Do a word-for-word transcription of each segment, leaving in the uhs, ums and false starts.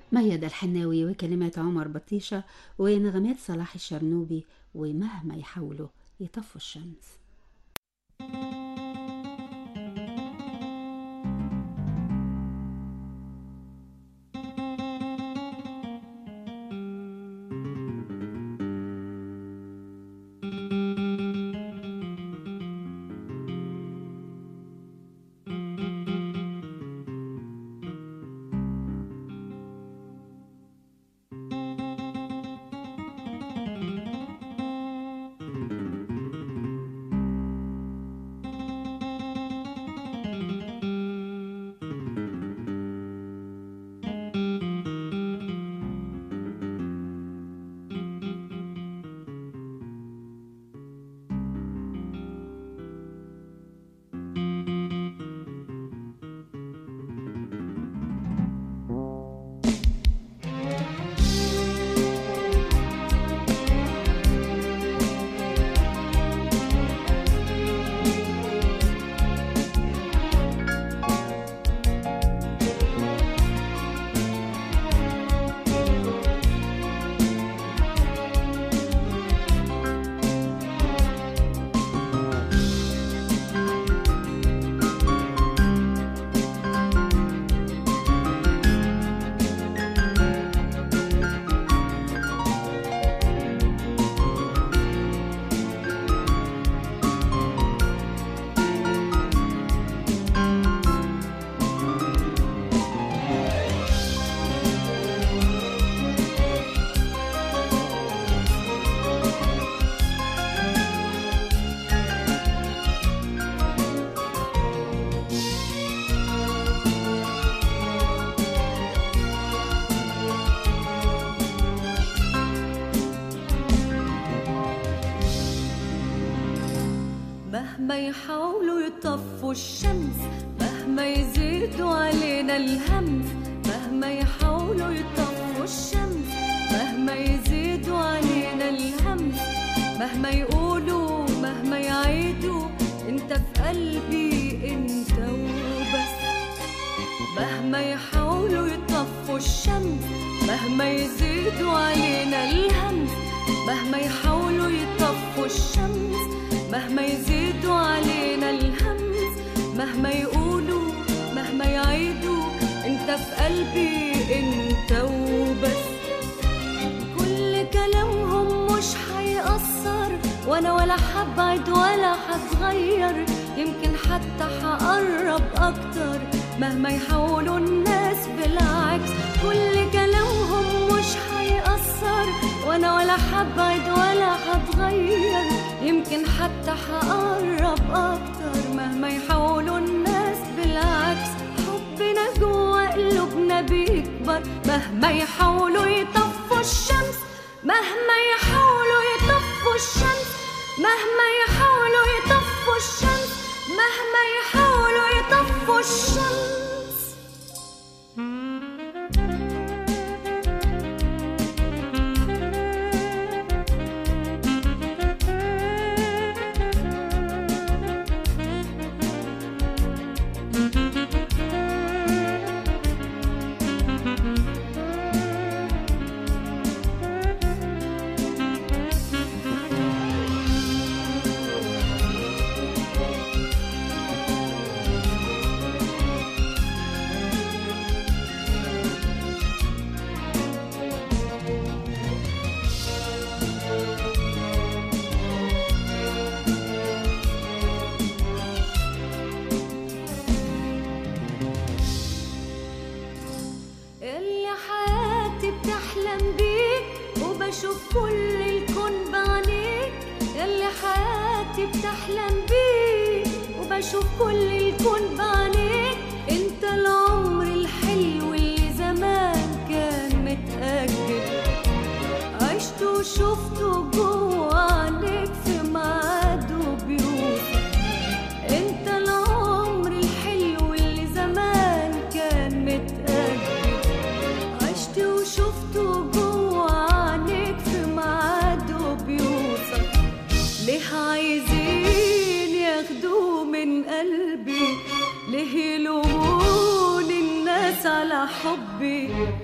ميادة الحناوي وكلمات عمر بطيشة ونغمات صلاح الشرنوبي، ومهما يحاولوا يطفوا الشمس. مهما يحاولوا يطفوا الشمس، مهما يزيدوا علينا الهمس، مهما يحاولوا يطفوا الشمس، مهما يزيدوا علينا الهمس، مهما يقولوا مهما يعيدوا انت في قلبي انت وبس. مهما يحاولوا يطفوا الشمس، مهما يزيدوا علينا الهمس، مهما يحاولوا يطفوا الشمس، مهما يزيدوا علينا الهمس، مهما يقولوا مهما يعيدوا انت في قلبي انت وبس. كل كلامهم مش هيأثر، وانا ولا حبعد ولا هتغير، يمكن حتى هقرب اكتر مهما يحاولوا الناس بالعكس. كل كلامهم مش هيأثر، وانا ولا حبعد ولا هتغير، يمكن حتى هقرب اكتر مهما يحاولوا الناس بالعكس. حبنا جوا قلوبنا بيكبر مهما يحاولوا يطفوا الشمس، مهما يحاولوا يطفوا الشمس، مهما يحاولوا يطفوا الشمس، مهما يحاولوا يطفوا الشمس. بشوف كل الكون بعينيك، ياللي حياتي بتحلم بيك، وبشوف كل الكون بعينيك. انت العمر الحلو اللي زمان كان متأجل، عشت وشفته جوا عينيك في ميعاد وبيوت. انت العمر الحلو اللي زمان كان متأجل، عشت وشفته جوا عينيك في ميعاد وبيوت. ليه عايزين ياخدوه من قلبي؟ ليه يلومون الناس على حبي؟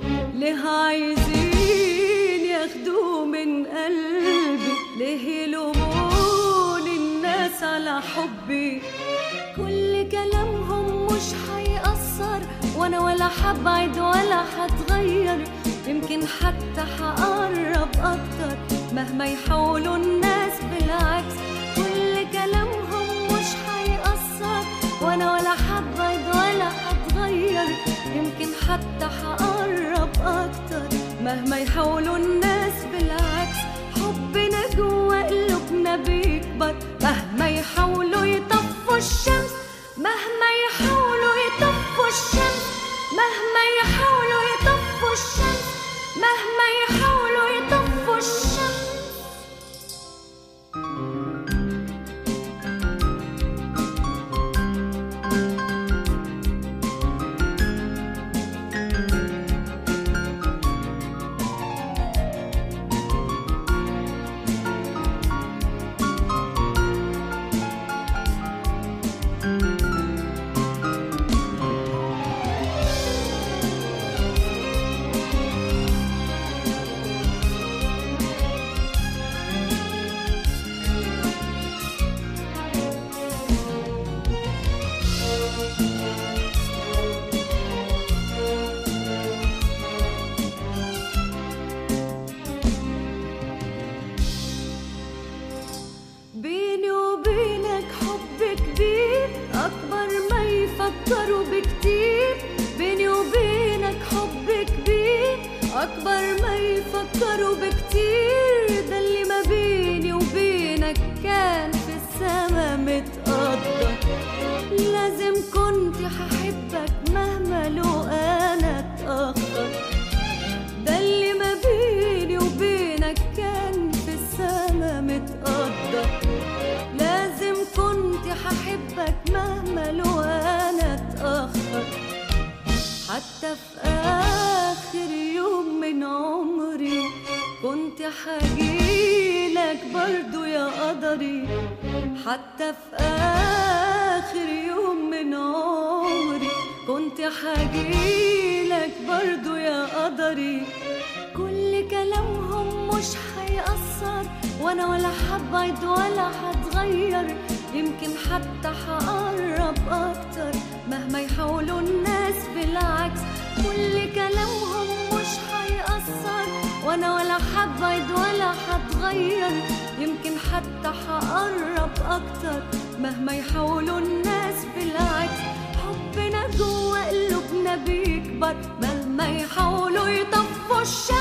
ليه عايزين ياخدوه من قلبي؟ ليه يلومون الناس على حبي؟ كل كلامهم مش هيأثر، وانا ولا هبعد ولا هتغير، يمكن حتى هقرب اكتر مهما يحاولوا الناس بالعكس. كل كلامهم مش هيأثر، وانا ولا هبعد ولا هتغير، يمكن حتى هقرب اكتر مهما يحاولوا الناس بالعكس. حبنا جوا قلوبنا بيكبر مهما يحاولوا يطفوا الشمس، مهما يحاولوا يطفوا الشمس، مهما يحاولوا يطفوا الشمس، مهما يحاولوا يطفوا الشمس. بيني وبينك حب كبير أكبر ما يفكروا بكتير، بيني وبينك حب كبير أكبر ما يفكروا بكتير. ده اللي ما بيني وبينك كان في السما متقدر، لازم كنت هحبك مهما لو أنا اتأخر. ده اللي ما بيني وبينك كان في السما متقدر، لازم كنت هحبك مهما لو أنا اتأخر. حتى في آخر يوم من عمري كنت هجيلك برضو يا قدري، حتى في آخر يوم من عمري كنت هجيلك برضو يا قدري. كل كلامهم مش هيأثر، وانا ولا هبعد ولا هتغير، يمكن حتى هقرب اكتر مهما يحاولوا الناس بالعكس. كل كلامهم مش هيأثر، وانا ولا هبعد ولا هتغير، يمكن حتى هقرب اكتر مهما يحاولوا الناس بالعكس. حبنا جوا قلوبنا بيكبر مهما يحاولوا يطفوا الشمس،